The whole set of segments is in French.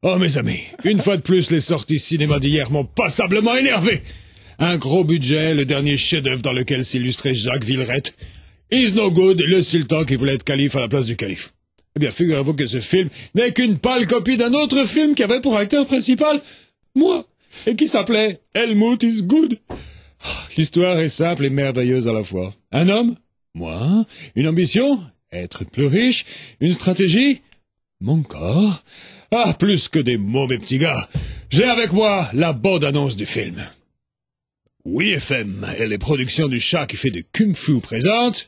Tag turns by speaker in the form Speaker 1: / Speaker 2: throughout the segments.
Speaker 1: Oh mes amis, une fois de plus, les sorties cinéma d'hier m'ont passablement énervé. Un gros budget, le dernier chef-d'œuvre dans lequel s'illustrait Jacques Villerette. Is No Good, le sultan qui voulait être calife à la place du calife. Eh bien, figurez-vous que ce film n'est qu'une pâle copie d'un autre film qui avait pour acteur principal moi, et qui s'appelait Helmut is Good. L'histoire est simple et merveilleuse à la fois. Un homme, moi, une ambition, être plus riche, une stratégie, mon corps. Ah, plus que des mots, mes petits gars. J'ai avec moi la bande-annonce du film. Oui, FM et les productions du chat qui fait du kung-fu présentent...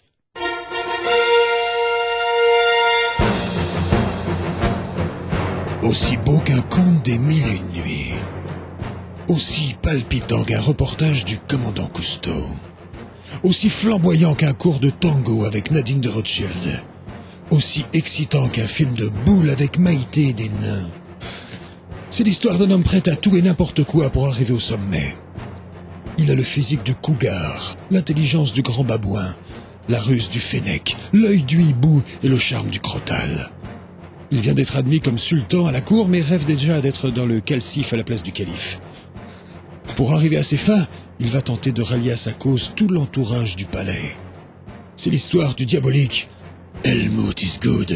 Speaker 1: Aussi beau qu'un conte des mille et une nuits. Aussi palpitant qu'un reportage du commandant Cousteau. Aussi flamboyant qu'un cours de tango avec Nadine de Rothschild. Aussi excitant qu'un film de boules avec Maïté et des nains. C'est l'histoire d'un homme prêt à tout et n'importe quoi pour arriver au sommet. Il a le physique du cougar, l'intelligence du grand babouin, la ruse du fennec, l'œil du hibou et le charme du crotal. Il vient d'être admis comme sultan à la cour, mais rêve déjà d'être dans le calcif à la place du calife. Pour arriver à ses fins, il va tenter de rallier à sa cause tout l'entourage du palais. C'est l'histoire du diabolique Helmut is Good.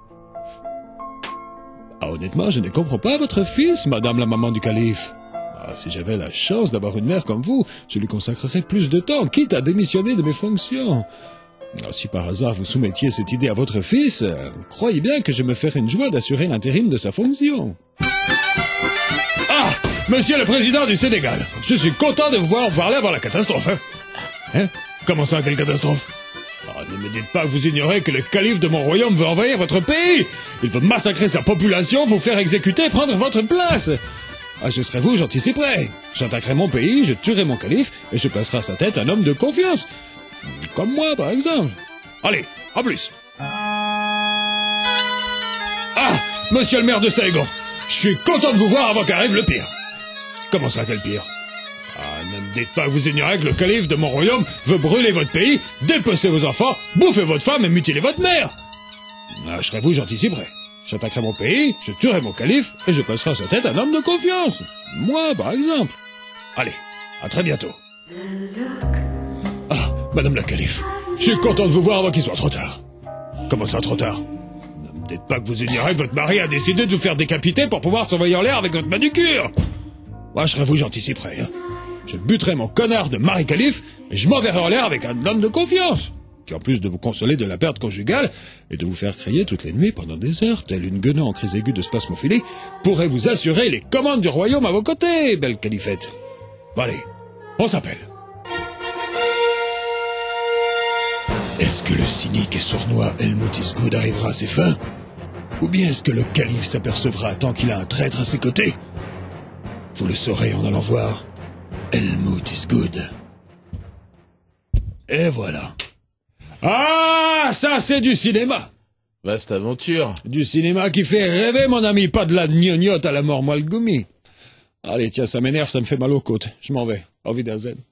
Speaker 1: Ah, honnêtement, je ne comprends pas votre fils, madame la maman du calife. Ah, si j'avais la chance d'avoir une mère comme vous, je lui consacrerais plus de temps, quitte à démissionner de mes fonctions. Ah, si par hasard vous soumettiez cette idée à votre fils, croyez bien que je me ferais une joie d'assurer l'intérim de sa fonction. Ah, monsieur le président du Sénégal, je suis content de vous voir parler avant la catastrophe. Hein? Comment ça, quelle catastrophe? Ah, ne me dites pas que vous ignorez que le calife de mon royaume veut envahir votre pays. Il veut massacrer sa population, vous faire exécuter et prendre votre place. Ah, je serais vous, j'anticiperais. J'attaquerai mon pays, je tuerai mon calife, et je placerai à sa tête un homme de confiance. Comme moi, par exemple. Allez, en plus. Ah, monsieur le maire de Saigon, je suis content de vous voir avant qu'arrive le pire. Comment ça, quel pire? Ah, ne me dites pas que vous ignorez que le calife de mon royaume veut brûler votre pays, dépecer vos enfants, bouffer votre femme et mutiler votre mère. Ah, je serais vous, j'anticiperais. J'attaquerai mon pays, je tuerai mon calife, et je placerai à sa tête un homme de confiance. Moi, par exemple. Allez, à très bientôt. Ah, madame la calife, je suis content de vous voir avant qu'il soit trop tard. Comment ça, trop tard? Ne me dites pas que vous ignorez que votre mari a décidé de vous faire décapiter pour pouvoir s'envoyer en l'air avec votre manucure. Moi, je serais vous, j'anticiperais. Hein. Je buterai mon connard de mari calife, et je m'enverrai en l'air avec un homme de confiance. Qui, en plus de vous consoler de la perte conjugale et de vous faire crier toutes les nuits pendant des heures, telle une guenant en crise aiguë de spasmophilie, pourrait vous assurer les commandes du royaume à vos côtés, belle califette. Bon, allez, on s'appelle. Est-ce que le cynique et sournois Helmut is Good arrivera à ses fins? Ou bien est-ce que le calife s'apercevra tant qu'il a un traître à ses côtés? Vous le saurez en allant voir Helmut is Good. Et voilà. Ah, ça c'est du cinéma.
Speaker 2: Vaste aventure.
Speaker 1: Du cinéma qui fait rêver, mon ami, pas de la gnognotte à la mort moelle gommi. Allez, tiens, ça m'énerve, ça me fait mal aux côtes. Je m'en vais. Auf Wiedersehen.